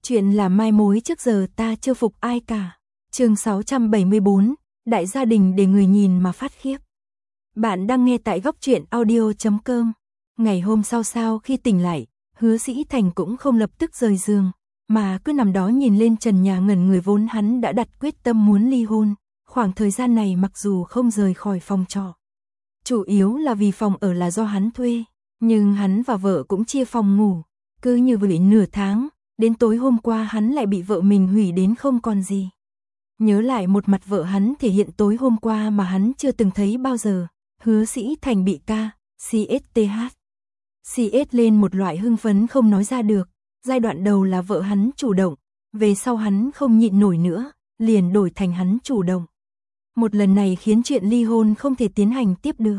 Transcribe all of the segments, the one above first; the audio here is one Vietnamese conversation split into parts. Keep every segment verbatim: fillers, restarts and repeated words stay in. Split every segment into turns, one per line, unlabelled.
Chuyện là mai mối trước giờ ta chưa phục ai cả. Chương sáu trăm bảy mươi bốn, đại gia đình để người nhìn mà phát khiếp. Bạn đang nghe tại góc truyện audio chấm com. Ngày hôm sau sau khi tỉnh lại, Hứa Sĩ Thành cũng không lập tức rời giường, mà cứ nằm đó nhìn lên trần nhà ngẩn người, vốn hắn đã đặt quyết tâm muốn ly hôn. Khoảng thời gian này mặc dù không rời khỏi phòng trọ, chủ yếu là vì phòng ở là do hắn thuê, nhưng hắn và vợ cũng chia phòng ngủ. Cứ như vậy nửa tháng, đến tối hôm qua hắn lại bị vợ mình hủy đến không còn gì. Nhớ lại một mặt vợ hắn thể hiện tối hôm qua mà hắn chưa từng thấy bao giờ, Hứa Sĩ Thành bị ca, xê ét tê hát, xê ét lên một loại hưng phấn không nói ra được. Giai đoạn đầu là vợ hắn chủ động, về sau hắn không nhịn nổi nữa, liền đổi thành hắn chủ động. Một lần này khiến chuyện ly hôn không thể tiến hành tiếp được.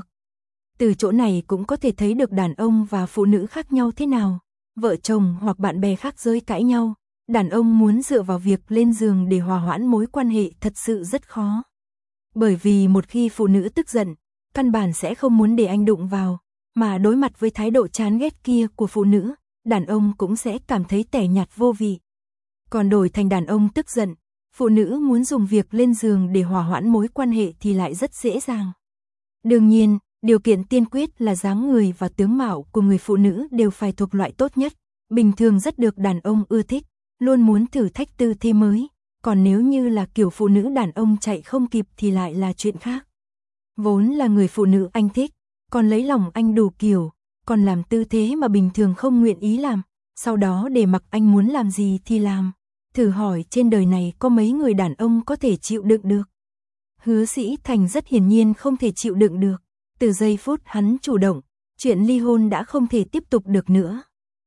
Từ chỗ này cũng có thể thấy được đàn ông và phụ nữ khác nhau thế nào. Vợ chồng hoặc bạn bè khác giới cãi nhau, đàn ông muốn dựa vào việc lên giường để hòa hoãn mối quan hệ thật sự rất khó. Bởi vì một khi phụ nữ tức giận, căn bản sẽ không muốn để anh đụng vào, mà đối mặt với thái độ chán ghét kia của phụ nữ, đàn ông cũng sẽ cảm thấy tẻ nhạt vô vị. Còn đổi thành đàn ông tức giận, phụ nữ muốn dùng việc lên giường để hòa hoãn mối quan hệ thì lại rất dễ dàng. Đương nhiên, điều kiện tiên quyết là dáng người và tướng mạo của người phụ nữ đều phải thuộc loại tốt nhất, bình thường rất được đàn ông ưa thích, luôn muốn thử thách tư thế mới, còn nếu như là kiểu phụ nữ đàn ông chạy không kịp thì lại là chuyện khác. Vốn là người phụ nữ anh thích, còn lấy lòng anh đủ kiểu, còn làm tư thế mà bình thường không nguyện ý làm, sau đó để mặc anh muốn làm gì thì làm. Thử hỏi trên đời này có mấy người đàn ông có thể chịu đựng được. Hứa Sĩ Thành rất hiển nhiên không thể chịu đựng được. Từ giây phút hắn chủ động, chuyện ly hôn đã không thể tiếp tục được nữa.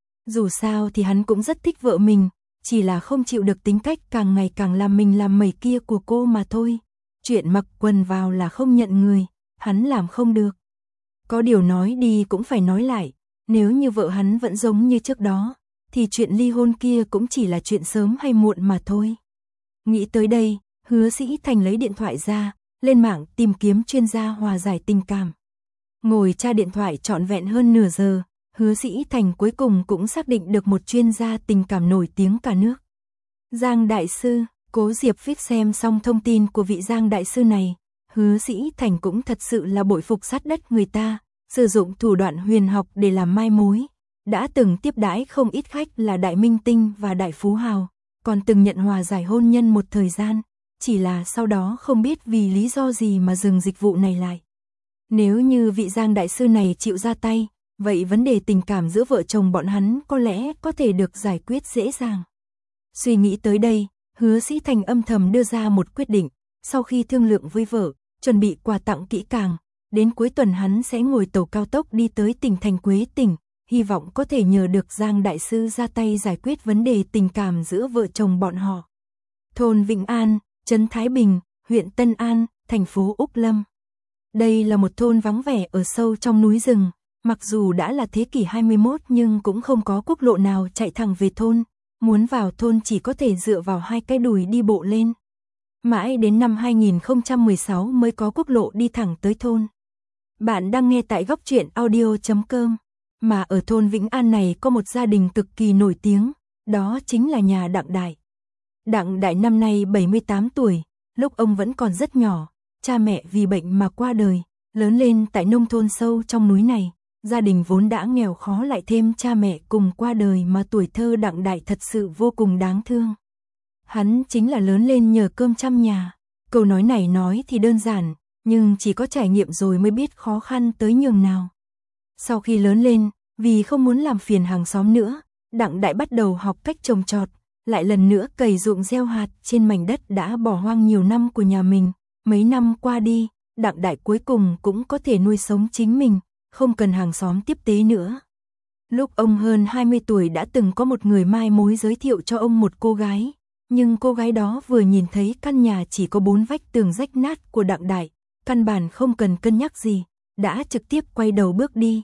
Dù sao thì hắn cũng rất thích vợ mình, chỉ là không chịu được tính cách càng ngày càng làm mình làm mẩy kia của cô mà thôi. Chuyện mặc quần vào là không nhận người, hắn làm không được. Có điều nói đi cũng phải nói lại, nếu như vợ hắn vẫn giống như trước đó, thì chuyện ly hôn kia cũng chỉ là chuyện sớm hay muộn mà thôi. Nghĩ tới đây, Hứa Sĩ Thành lấy điện thoại ra, lên mạng tìm kiếm chuyên gia hòa giải tình cảm. Ngồi tra điện thoại trọn vẹn hơn nửa giờ, Hứa Sĩ Thành cuối cùng cũng xác định được một chuyên gia tình cảm nổi tiếng cả nước. Giang Đại Sư. Cố Diệp Phích xem xong thông tin của vị Giang Đại Sư này, Hứa Sĩ Thành cũng thật sự là bội phục sát đất người ta, sử dụng thủ đoạn huyền học để làm mai mối. Đã từng tiếp đãi không ít khách là đại minh tinh và đại phú hào, còn từng nhận hòa giải hôn nhân một thời gian, chỉ là sau đó không biết vì lý do gì mà dừng dịch vụ này lại. Nếu như vị Giang Đại Sư này chịu ra tay, vậy vấn đề tình cảm giữa vợ chồng bọn hắn có lẽ có thể được giải quyết dễ dàng. Suy nghĩ tới đây, Hứa Sĩ Thành âm thầm đưa ra một quyết định, sau khi thương lượng với vợ, chuẩn bị quà tặng kỹ càng, đến cuối tuần hắn sẽ ngồi tàu cao tốc đi tới tỉnh thành Quế Tỉnh, hy vọng có thể nhờ được Giang Đại Sư ra tay giải quyết vấn đề tình cảm giữa vợ chồng bọn họ. Thôn Vĩnh An, trấn Thái Bình, huyện Tân An, thành phố Úc Lâm. Đây là một thôn vắng vẻ ở sâu trong núi rừng, mặc dù đã là thế kỷ hai mươi mốt nhưng cũng không có quốc lộ nào chạy thẳng về thôn. Muốn vào thôn chỉ có thể dựa vào hai cái đùi đi bộ lên. Mãi đến năm hai nghìn không trăm mười sáu mới có quốc lộ đi thẳng tới thôn. Bạn đang nghe tại góc truyện audio chấm com. Mà ở thôn Vĩnh An này có một gia đình cực kỳ nổi tiếng, đó chính là nhà Đặng Đại. Đặng Đại năm nay bảy mươi tám tuổi, lúc ông vẫn còn rất nhỏ, cha mẹ vì bệnh mà qua đời, lớn lên tại nông thôn sâu trong núi này. Gia đình vốn đã nghèo khó lại thêm cha mẹ cùng qua đời mà tuổi thơ Đặng Đại thật sự vô cùng đáng thương. Hắn chính là lớn lên nhờ cơm trăm nhà. Câu nói này nói thì đơn giản, nhưng chỉ có trải nghiệm rồi mới biết khó khăn tới nhường nào. Sau khi lớn lên, vì không muốn làm phiền hàng xóm nữa, Đặng Đại bắt đầu học cách trồng trọt, lại lần nữa cày ruộng gieo hạt trên mảnh đất đã bỏ hoang nhiều năm của nhà mình. Mấy năm qua đi, Đặng Đại cuối cùng cũng có thể nuôi sống chính mình, không cần hàng xóm tiếp tế nữa. Lúc ông hơn hai mươi tuổi đã từng có một người mai mối giới thiệu cho ông một cô gái, nhưng cô gái đó vừa nhìn thấy căn nhà chỉ có bốn vách tường rách nát của Đặng Đại, căn bản không cần cân nhắc gì, đã trực tiếp quay đầu bước đi.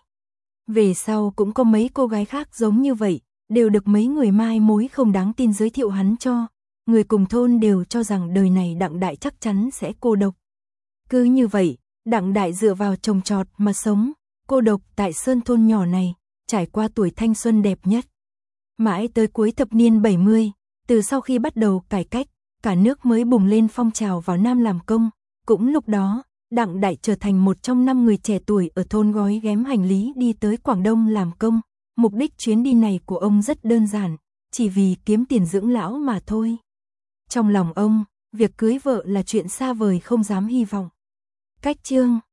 Về sau cũng có mấy cô gái khác giống như vậy, đều được mấy người mai mối không đáng tin giới thiệu hắn cho. Người cùng thôn đều cho rằng đời này Đặng Đại chắc chắn sẽ cô độc. Cứ như vậy, Đặng Đại dựa vào trồng trọt mà sống, cô độc tại sơn thôn nhỏ này, trải qua tuổi thanh xuân đẹp nhất. Mãi tới cuối thập niên bảy mươi, Từ sau khi bắt đầu cải cách, cả nước mới bùng lên phong trào vào Nam làm công. Cũng lúc đó, Đặng Đại trở thành một trong năm người trẻ tuổi ở thôn gói ghém hành lý đi tới Quảng Đông làm công. Mục đích chuyến đi này của ông rất đơn giản, chỉ vì kiếm tiền dưỡng lão mà thôi. Trong lòng ông, việc cưới vợ là chuyện xa vời không dám hy vọng. Cách chương